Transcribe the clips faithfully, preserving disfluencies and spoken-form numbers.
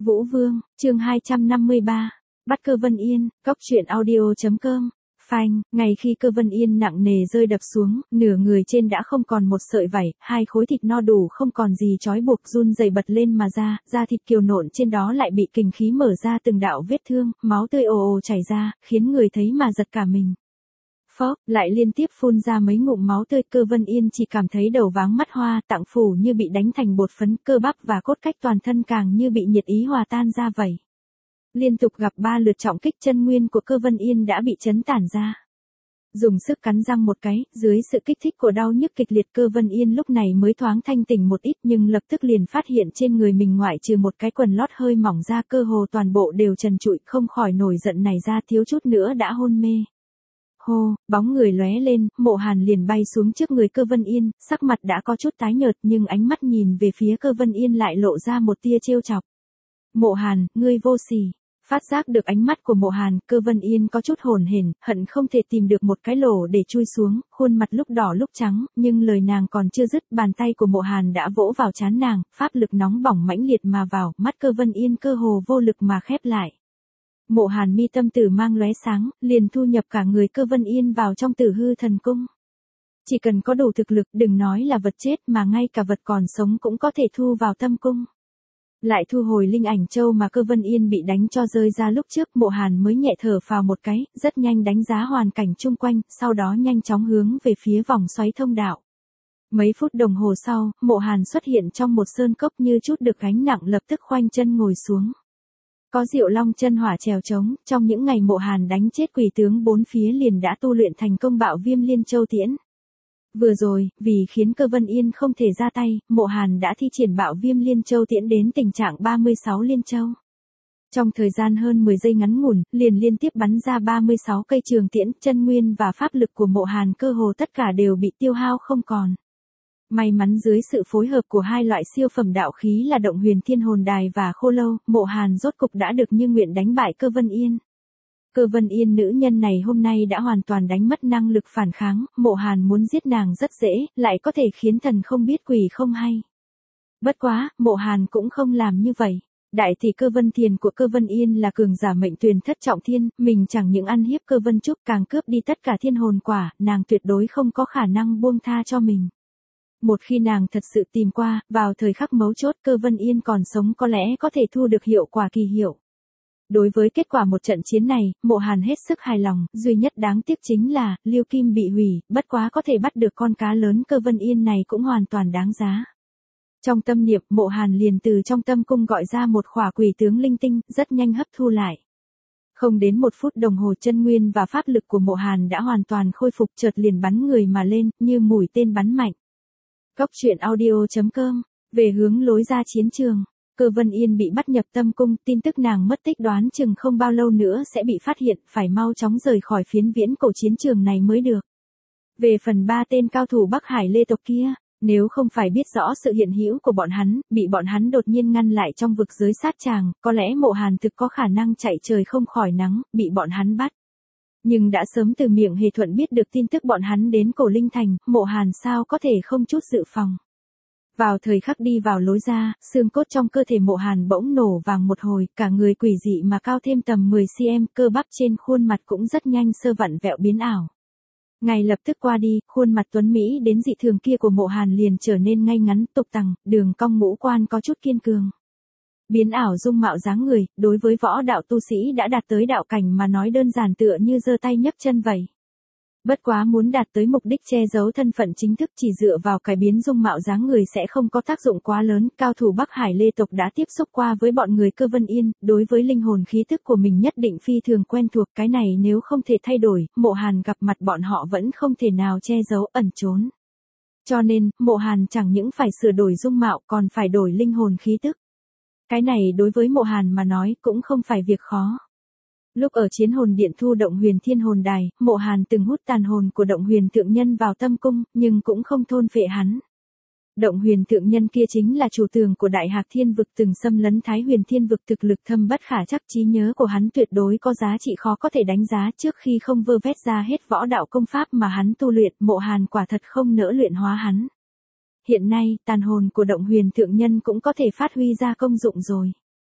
Vũ Vương, chương hai trăm năm mươi ba. Bắt Cơ Vân Yên, cốc truyện audio.com. Phanh, ngày khi Cơ Vân Yên nặng nề rơi đập xuống, nửa người trên đã không còn một sợi vảy, hai khối thịt no đủ không còn gì trói buộc run rẩy bật lên mà ra, da thịt kiều nộn trên đó lại bị kình khí mở ra từng đạo vết thương, máu tươi ồ ồ chảy ra, khiến người thấy mà giật cả mình. Phốc, lại liên tiếp phun ra mấy ngụm máu tươi. Cơ Vân Yên chỉ cảm thấy đầu váng mắt hoa, tạng phủ như bị đánh thành bột phấn, cơ bắp và cốt cách toàn thân càng như bị nhiệt ý hòa tan ra vậy. Liên tục gặp ba lượt trọng kích, chân nguyên của Cơ Vân Yên đã bị chấn tản ra. Dùng sức cắn răng một cái, dưới sự kích thích của đau nhức kịch liệt, Cơ Vân Yên lúc này mới thoáng thanh tỉnh một ít, nhưng lập tức liền phát hiện trên người mình ngoại trừ một cái quần lót hơi mỏng ra, cơ hồ toàn bộ đều trần trụi, không khỏi nổi giận này ra thiếu chút nữa đã hôn mê. Hô, bóng người lóe lên, Mộ Hàn liền bay xuống trước người Cơ Vân Yên, sắc mặt đã có chút tái nhợt nhưng ánh mắt nhìn về phía Cơ Vân Yên lại lộ ra một tia trêu chọc. Mộ Hàn, ngươi vô sỉ. Phát giác được ánh mắt của Mộ Hàn, Cơ Vân Yên có chút hồn hển, hận không thể tìm được một cái lỗ để chui xuống, khuôn mặt lúc đỏ lúc trắng, nhưng lời nàng còn chưa dứt, bàn tay của Mộ Hàn đã vỗ vào trán nàng, pháp lực nóng bỏng mãnh liệt mà vào, mắt Cơ Vân Yên cơ hồ vô lực mà khép lại. Mộ Hàn mi tâm tử mang lóe sáng, liền thu nhập cả người Cơ Vân Yên vào trong Tử Hư Thần Cung. Chỉ cần có đủ thực lực, đừng nói là vật chết mà ngay cả vật còn sống cũng có thể thu vào tâm cung. Lại thu hồi linh ảnh châu mà Cơ Vân Yên bị đánh cho rơi ra lúc trước, Mộ Hàn mới nhẹ thở phào một cái, rất nhanh đánh giá hoàn cảnh chung quanh, sau đó nhanh chóng hướng về phía vòng xoáy thông đạo. Mấy phút đồng hồ sau, Mộ Hàn xuất hiện trong một sơn cốc như chút được gánh nặng, lập tức khoanh chân ngồi xuống. Có Diệu Long chân hỏa chèo trống, trong những ngày Mộ Hàn đánh chết quỷ tướng bốn phía liền đã tu luyện thành công Bạo Viêm Liên Châu Tiễn. Vừa rồi, vì khiến Cơ Vân Yên không thể ra tay, Mộ Hàn đã thi triển Bạo Viêm Liên Châu Tiễn đến tình trạng ba mươi sáu liên châu. Trong thời gian hơn mười giây ngắn ngủn, liền liên tiếp bắn ra ba mươi sáu cây trường tiễn, chân nguyên và pháp lực của Mộ Hàn cơ hồ tất cả đều bị tiêu hao không còn. May mắn dưới sự phối hợp của hai loại siêu phẩm đạo khí là Động Huyền Thiên Hồn Đài và Khô Lâu, Mộ Hàn rốt cục đã được như nguyện đánh bại Cơ Vân Yên. Cơ Vân Yên nữ nhân này hôm nay đã hoàn toàn đánh mất năng lực phản kháng, Mộ Hàn muốn giết nàng rất dễ, lại có thể khiến thần không biết quỷ không hay. Bất quá, Mộ Hàn cũng không làm như vậy. Đại tỷ Cơ Vân Thiền của Cơ Vân Yên là cường giả mệnh tuyền thất trọng thiên, mình chẳng những ăn hiếp Cơ Vân Trúc càng cướp đi tất cả thiên hồn quả, nàng tuyệt đối không có khả năng buông tha cho mình. Một khi nàng thật sự tìm qua, vào thời khắc mấu chốt Cơ Vân Yên còn sống có lẽ có thể thu được hiệu quả kỳ hiệu. Đối với kết quả một trận chiến này, Mộ Hàn hết sức hài lòng, duy nhất đáng tiếc chính là, Liêu Kim bị hủy, bất quá có thể bắt được con cá lớn Cơ Vân Yên này cũng hoàn toàn đáng giá. Trong tâm niệm, Mộ Hàn liền từ trong tâm cung gọi ra một khỏa quỷ tướng linh tinh, rất nhanh hấp thu lại. Không đến một phút đồng hồ, chân nguyên và pháp lực của Mộ Hàn đã hoàn toàn khôi phục, chợt liền bắn người mà lên, như mũi tên bắn mạnh. Cốc truyện audio.com, về hướng lối ra chiến trường. Cơ Vân Yên bị bắt nhập tâm cung, tin tức nàng mất tích đoán chừng không bao lâu nữa sẽ bị phát hiện, phải mau chóng rời khỏi phiến viễn cổ chiến trường này mới được. Về phần ba tên cao thủ Bắc Hải Lê tộc kia, nếu không phải biết rõ sự hiện hữu của bọn hắn, bị bọn hắn đột nhiên ngăn lại trong vực giới sát tràng, có lẽ Mộ Hàn thực có khả năng chạy trời không khỏi nắng, bị bọn hắn bắt. Nhưng đã sớm từ miệng Hề Thuận biết được tin tức bọn hắn đến Cổ Linh Thành, Mộ Hàn sao có thể không chút dự phòng. Vào thời khắc đi vào lối ra, xương cốt trong cơ thể Mộ Hàn bỗng nổ vàng một hồi, cả người quỷ dị mà cao thêm tầm mười xăng-ti-mét, cơ bắp trên khuôn mặt cũng rất nhanh sơ vặn vẹo biến ảo. Ngay lập tức qua đi, khuôn mặt tuấn Mỹ đến dị thường kia của Mộ Hàn liền trở nên ngay ngắn, tục tằng, đường cong ngũ quan có chút kiên cường. Biến ảo dung mạo dáng người, đối với võ đạo tu sĩ đã đạt tới đạo cảnh mà nói đơn giản tựa như giơ tay nhấc chân vậy. Bất quá muốn đạt tới mục đích che giấu thân phận chính thức chỉ dựa vào cải biến dung mạo dáng người sẽ không có tác dụng quá lớn, cao thủ Bắc Hải Lê tộc đã tiếp xúc qua với bọn người Cơ Vân Yên, đối với linh hồn khí tức của mình nhất định phi thường quen thuộc, cái này nếu không thể thay đổi, Mộ Hàn gặp mặt bọn họ vẫn không thể nào che giấu ẩn trốn. Cho nên, Mộ Hàn chẳng những phải sửa đổi dung mạo còn phải đổi linh hồn khí tức. Cái này đối với Mộ Hàn mà nói cũng không phải việc khó. Lúc ở Chiến Hồn Điện thu Động Huyền Thiên Hồn Đài, Mộ Hàn từng hút tàn hồn của Động Huyền Thượng Nhân vào tâm cung, nhưng cũng không thôn phệ hắn. Động Huyền Thượng Nhân kia chính là chủ tường của Đại Hạc Thiên Vực từng xâm lấn Thái Huyền Thiên Vực, thực lực thâm bất khả trắc, trí nhớ của hắn tuyệt đối có giá trị khó có thể đánh giá, trước khi không vơ vét ra hết võ đạo công pháp mà hắn tu luyện, Mộ Hàn quả thật không nỡ luyện hóa hắn. Hiện nay, tàn hồn của Động Huyền Thượng Nhân cũng có thể phát huy ra công dụng rồi.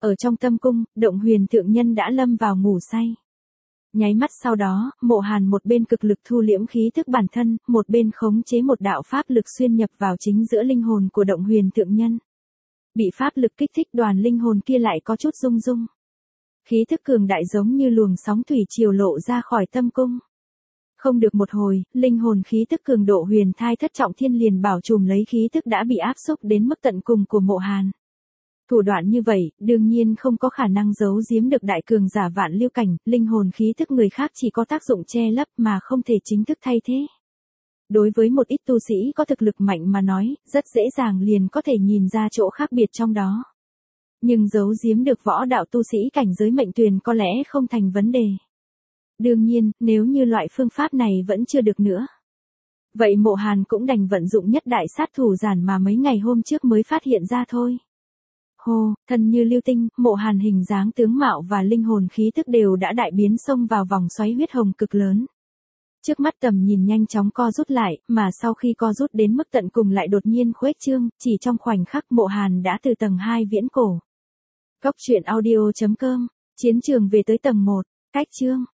Ở trong tâm cung, Động Huyền thượng nhân đã lâm vào ngủ say. Nháy mắt sau đó, Mộ Hàn một bên cực lực thu liễm khí thức bản thân, một bên khống chế một đạo pháp lực xuyên nhập vào chính giữa linh hồn của Động Huyền thượng nhân. Bị pháp lực kích thích, đoàn linh hồn kia lại có chút rung rung. Khí thức cường đại giống như luồng sóng thủy triều lộ ra khỏi tâm cung. Không được một hồi, linh hồn khí tức cường độ huyền thai thất trọng thiên liền bảo trùm lấy khí tức đã bị áp xúc đến mức tận cùng của Mộ Hàn. Thủ đoạn như vậy, đương nhiên không có khả năng giấu giếm được đại cường giả vạn lưu cảnh, linh hồn khí tức người khác chỉ có tác dụng che lấp mà không thể chính thức thay thế. Đối với một ít tu sĩ có thực lực mạnh mà nói, rất dễ dàng liền có thể nhìn ra chỗ khác biệt trong đó. Nhưng giấu giếm được võ đạo tu sĩ cảnh giới mệnh tuyền có lẽ không thành vấn đề. Đương nhiên, nếu như loại phương pháp này vẫn chưa được nữa. Vậy Mộ Hàn cũng đành vận dụng nhất đại sát thủ giản mà mấy ngày hôm trước mới phát hiện ra thôi. Hô, thân như lưu tinh, Mộ Hàn hình dáng tướng mạo và linh hồn khí tức đều đã đại biến xông vào vòng xoáy huyết hồng cực lớn. Trước mắt tầm nhìn nhanh chóng co rút lại, mà sau khi co rút đến mức tận cùng lại đột nhiên khuếch trương, chỉ trong khoảnh khắc Mộ Hàn đã từ tầng hai viễn cổ. Cốc truyện audio chấm com, chiến trường về tới tầng một, cách chương.